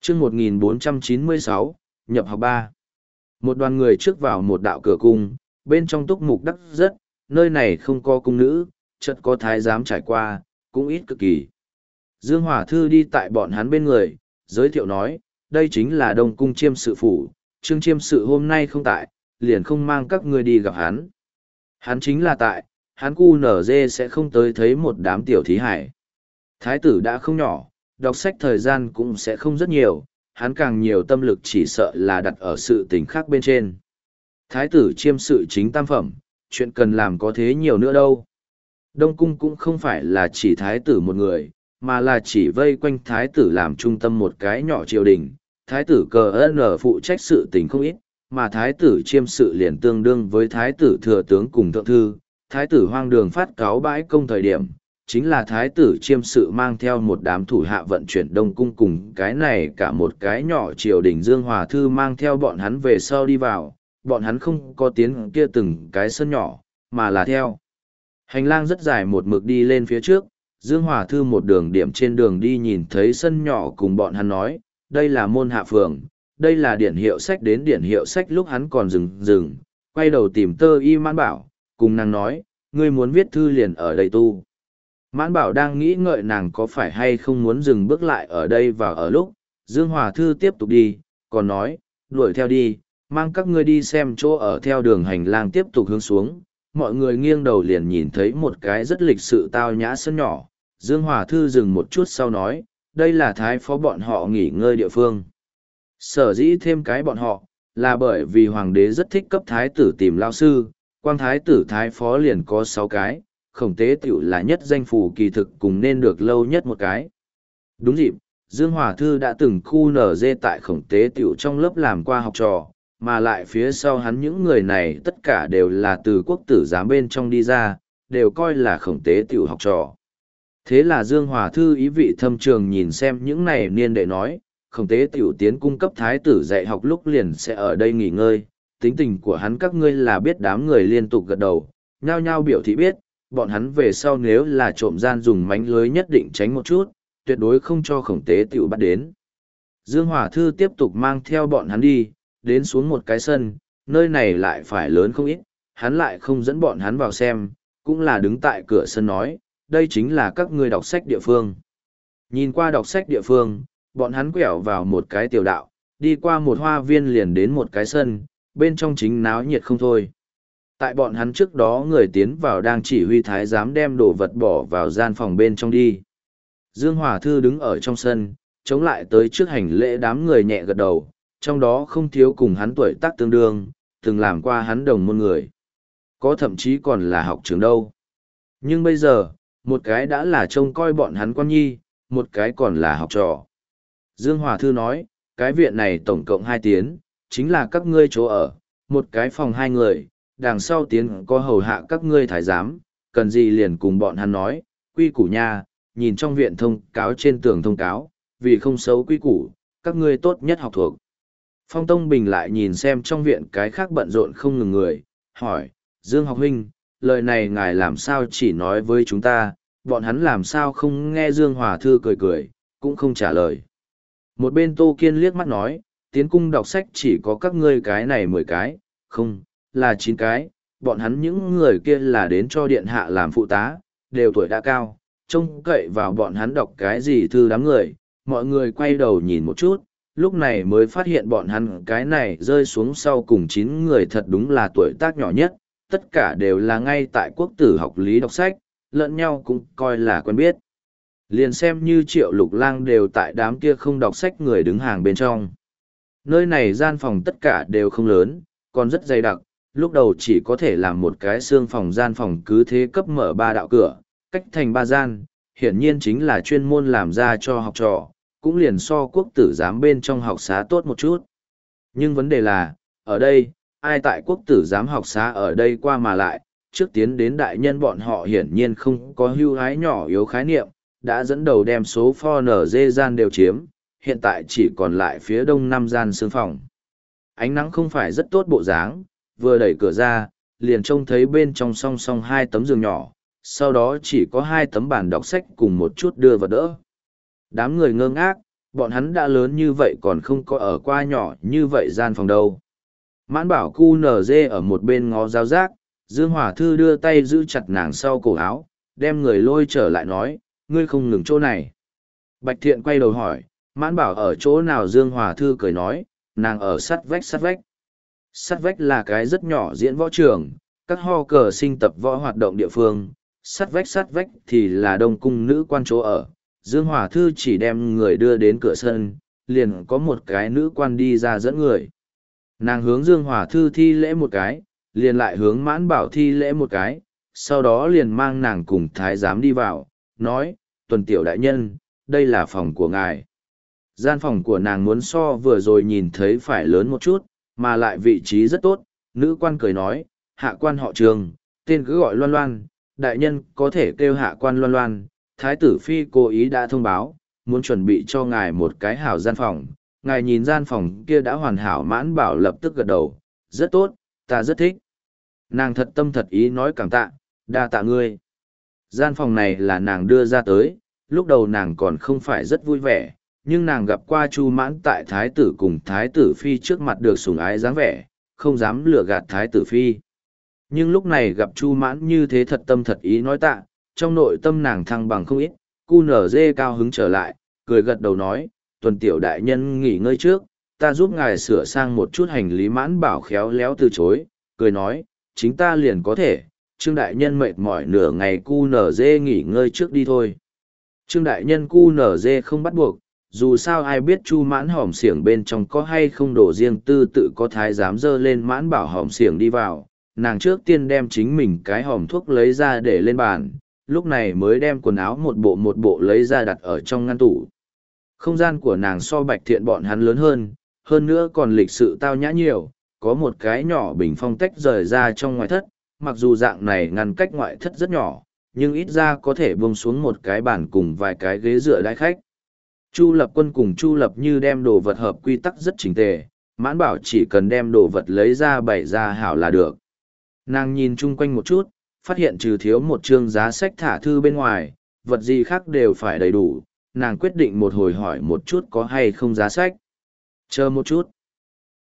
chương 1496, nhập học 3. Một đoàn người trước vào một đạo cửa cung, bên trong túc mục đắc rất, nơi này không có cung nữ, chợt có thái giám trải qua, cũng ít cực kỳ. Dương Hòa Thư đi tại bọn hắn bên người, giới thiệu nói, đây chính là Đông Cung Chiêm Sự Phủ, Trương Chiêm Sự hôm nay không tại, liền không mang các ngươi đi gặp hắn. Hắn chính là tại, hắn cu nở dê sẽ không tới thấy một đám tiểu thí hải. Thái tử đã không nhỏ, đọc sách thời gian cũng sẽ không rất nhiều, hắn càng nhiều tâm lực chỉ sợ là đặt ở sự tình khác bên trên. Thái tử Chiêm Sự chính tam phẩm, chuyện cần làm có thế nhiều nữa đâu. Đông Cung cũng không phải là chỉ thái tử một người, mà là chỉ vây quanh thái tử làm trung tâm một cái nhỏ triều đình. Thái tử cờ ơn phụ trách sự tình không ít, mà thái tử Chiêm Sự liền tương đương với thái tử thừa tướng cùng thượng thư. Thái tử hoang đường phát cáo bãi công thời điểm, chính là thái tử Chiêm Sự mang theo một đám thủ hạ vận chuyển Đông Cung cùng cái này cả một cái nhỏ triều đình. Dương Hòa Thư mang theo bọn hắn về sau đi vào, bọn hắn không có tiến kia từng cái sân nhỏ, mà là theo hành lang rất dài một mực đi lên phía trước. Dương Hòa Thư một đường điểm trên đường đi nhìn thấy sân nhỏ cùng bọn hắn nói, đây là môn hạ phường, đây là điển hiệu sách. Đến điển hiệu sách lúc hắn còn dừng, quay đầu tìm Tơ Y Mãn Bảo, cùng nàng nói, ngươi muốn viết thư liền ở đây tu. Mãn Bảo đang nghĩ ngợi nàng có phải hay không muốn dừng bước lại ở đây và ở lúc, Dương Hòa Thư tiếp tục đi, còn nói, đuổi theo đi, mang các ngươi đi xem chỗ ở. Theo đường hành lang tiếp tục hướng xuống, mọi người nghiêng đầu liền nhìn thấy một cái rất lịch sự tao nhã sân nhỏ. Dương Hòa Thư dừng một chút sau nói, đây là thái phó bọn họ nghỉ ngơi địa phương. Sở dĩ thêm cái bọn họ, là bởi vì hoàng đế rất thích cấp thái tử tìm lao sư, quang thái tử thái phó liền có 6 cái, Khổng Tế Tiểu là nhất danh phù kỳ thực cùng nên được lâu nhất một cái. Đúng dịp, Dương Hòa Thư đã từng khu nở dê tại Khổng Tế Tiểu trong lớp làm qua học trò, mà lại phía sau hắn những người này tất cả đều là từ quốc tử giám bên trong đi ra, đều coi là Khổng Tế Tiểu học trò. Thế là Dương Hòa Thư ý vị thâm trường nhìn xem những này niên đệ nói, Khổng Tế Tiểu tiến cung cấp thái tử dạy học lúc liền sẽ ở đây nghỉ ngơi, tính tình của hắn các ngươi là biết. Đám người liên tục gật đầu, nhao nhao biểu thị biết, bọn hắn về sau nếu là trộm gian dùng mánh lưới nhất định tránh một chút, tuyệt đối không cho Khổng Tế Tiểu bắt đến. Dương Hòa Thư tiếp tục mang theo bọn hắn đi, đến xuống một cái sân, nơi này lại phải lớn không ít, hắn lại không dẫn bọn hắn vào xem, cũng là đứng tại cửa sân nói, đây chính là các ngươi đọc sách địa phương. Nhìn qua đọc sách địa phương, bọn hắn quẹo vào một cái tiểu đạo, đi qua một hoa viên liền đến một cái sân, bên trong chính náo nhiệt không thôi. Tại bọn hắn trước đó người tiến vào đang chỉ huy thái giám đem đồ vật bỏ vào gian phòng bên trong đi. Dương Hòa Thư đứng ở trong sân, chống lại tới trước hành lễ. Đám người nhẹ gật đầu, trong đó không thiếu cùng hắn tuổi tác tương đương, từng làm qua hắn đồng môn người. Có thậm chí còn là học trường đâu. Nhưng bây giờ, một cái đã là trông coi bọn hắn quan nhi, một cái còn là học trò. Dương Hòa Thư nói, cái viện này tổng cộng 2 tiến, chính là các ngươi chỗ ở, một cái phòng 2 người, đằng sau tiến có hầu hạ các ngươi thái giám, cần gì liền cùng bọn hắn nói, quy củ nha, nhìn trong viện thông cáo trên tường thông cáo, vì không xấu quy củ, các ngươi tốt nhất học thuộc. Phong Tông Bình lại nhìn xem trong viện cái khác bận rộn không ngừng người, hỏi, Dương học huynh, lời này ngài làm sao chỉ nói với chúng ta, bọn hắn làm sao không nghe. Dương Hòa Thư cười cười, cũng không trả lời. Một bên Tô Kiên liếc mắt nói, tiến cung đọc sách chỉ có các ngươi cái này 10 cái, không, là 9 cái, bọn hắn những người kia là đến cho điện hạ làm phụ tá, đều tuổi đã cao, trông cậy vào bọn hắn đọc cái gì thư. Đám người, mọi người quay đầu nhìn một chút, lúc này mới phát hiện bọn hắn cái này rơi xuống sau cùng 9 người thật đúng là tuổi tác nhỏ nhất, tất cả đều là ngay tại quốc tử học lý đọc sách, lẫn nhau cũng coi là quen biết. Liền xem như Triệu Lục Lang đều tại đám kia không đọc sách người đứng hàng bên trong. Nơi này gian phòng tất cả đều không lớn, còn rất dày đặc, lúc đầu chỉ có thể làm một cái xương phòng. Gian phòng cứ thế cấp mở 3 đạo cửa, cách thành 3 gian, hiển nhiên chính là chuyên môn làm ra cho học trò, cũng liền so quốc tử giám bên trong học xá tốt một chút. Nhưng vấn đề là, ở đây, ai tại quốc tử giám học xá ở đây qua mà lại, trước tiến đến đại nhân bọn họ hiển nhiên không có hưu hái nhỏ yếu khái niệm, đã dẫn đầu đem số pho nở dê gian đều chiếm, hiện tại chỉ còn lại phía đông 5 gian sương phòng. Ánh nắng không phải rất tốt bộ dáng, vừa đẩy cửa ra, liền trông thấy bên trong song song 2 tấm giường nhỏ, sau đó chỉ có 2 tấm bàn đọc sách cùng một chút đưa vào đỡ. Đám người ngơ ngác, bọn hắn đã lớn như vậy còn không có ở qua nhỏ như vậy gian phòng đâu. Mãn bảo cu nở dê ở một bên ngó giáo giác, Dương Hòa Thư đưa tay giữ chặt nàng sau cổ áo, đem người lôi trở lại nói, ngươi không ngừng chỗ này. Bạch Thiện quay đầu hỏi, Mãn bảo ở chỗ nào? Dương Hòa Thư cười nói, nàng ở sát vách sát vách. Sát vách là cái rất nhỏ diễn võ trường, các ho cờ sinh tập võ hoạt động địa phương, sát vách thì là đông cung nữ quan chỗ ở. Dương Hòa Thư chỉ đem người đưa đến cửa sân, liền có một cái nữ quan đi ra dẫn người. Nàng hướng Dương Hòa Thư thi lễ một cái, liền lại hướng Mãn Bảo thi lễ một cái, sau đó liền mang nàng cùng thái giám đi vào, nói, Tuần tiểu đại nhân, đây là phòng của ngài. Gian phòng của nàng muốn so vừa rồi nhìn thấy phải lớn một chút, mà lại vị trí rất tốt. Nữ quan cười nói, hạ quan họ Trường, tên cứ gọi Loan Loan, đại nhân có thể kêu hạ quan Loan Loan. Thái tử phi cố ý đã thông báo, muốn chuẩn bị cho ngài một cái hảo gian phòng. Ngài nhìn gian phòng kia đã hoàn hảo. Mãn Bảo lập tức gật đầu, rất tốt, ta rất thích. Nàng thật tâm thật ý nói cảm tạ, đa tạ ngươi. Gian phòng này là nàng đưa ra tới, lúc đầu nàng còn không phải rất vui vẻ, nhưng nàng gặp qua Chu Mãn tại thái tử cùng thái tử phi trước mặt được sủng ái dáng vẻ, không dám lừa gạt thái tử phi. Nhưng lúc này gặp Chu Mãn như thế thật tâm thật ý nói tạ, trong nội tâm nàng thăng bằng không ít, cu nở dê cao hứng trở lại, cười gật đầu nói, Tuần tiểu đại nhân nghỉ ngơi trước, ta giúp ngài sửa sang một chút hành lý. Mãn Bảo khéo léo từ chối, cười nói, chính ta liền có thể, Trương đại nhân mệt mỏi nửa ngày, cu nở dê nghỉ ngơi trước đi thôi. Trương đại nhân cu nở dê không bắt buộc, dù sao ai biết Chu Mãn hòm xiểng bên trong có hay không đổ riêng tư, tự có thái giám dơ lên Mãn Bảo hòm xiểng đi vào, nàng trước tiên đem chính mình cái hòm thuốc lấy ra để lên bàn, lúc này mới đem quần áo một bộ lấy ra đặt ở trong ngăn tủ. Không gian của nàng so Bạch Thiện bọn hắn lớn hơn nữa còn lịch sự tao nhã nhiều, có một cái nhỏ bình phong tách rời ra trong ngoài thất, mặc dù dạng này ngăn cách ngoại thất rất nhỏ, nhưng ít ra có thể buông xuống một cái bàn cùng vài cái ghế dựa đãi khách. Chu Lập Quân cùng Chu Lập Như đem đồ vật hợp quy tắc rất chỉnh tề, Mãn Bảo chỉ cần đem đồ vật lấy ra bày ra hảo là được. Nàng nhìn chung quanh một chút, phát hiện trừ thiếu một chương giá sách thả thư bên ngoài, vật gì khác đều phải đầy đủ, nàng quyết định một hồi hỏi một chút có hay không giá sách. Chờ một chút.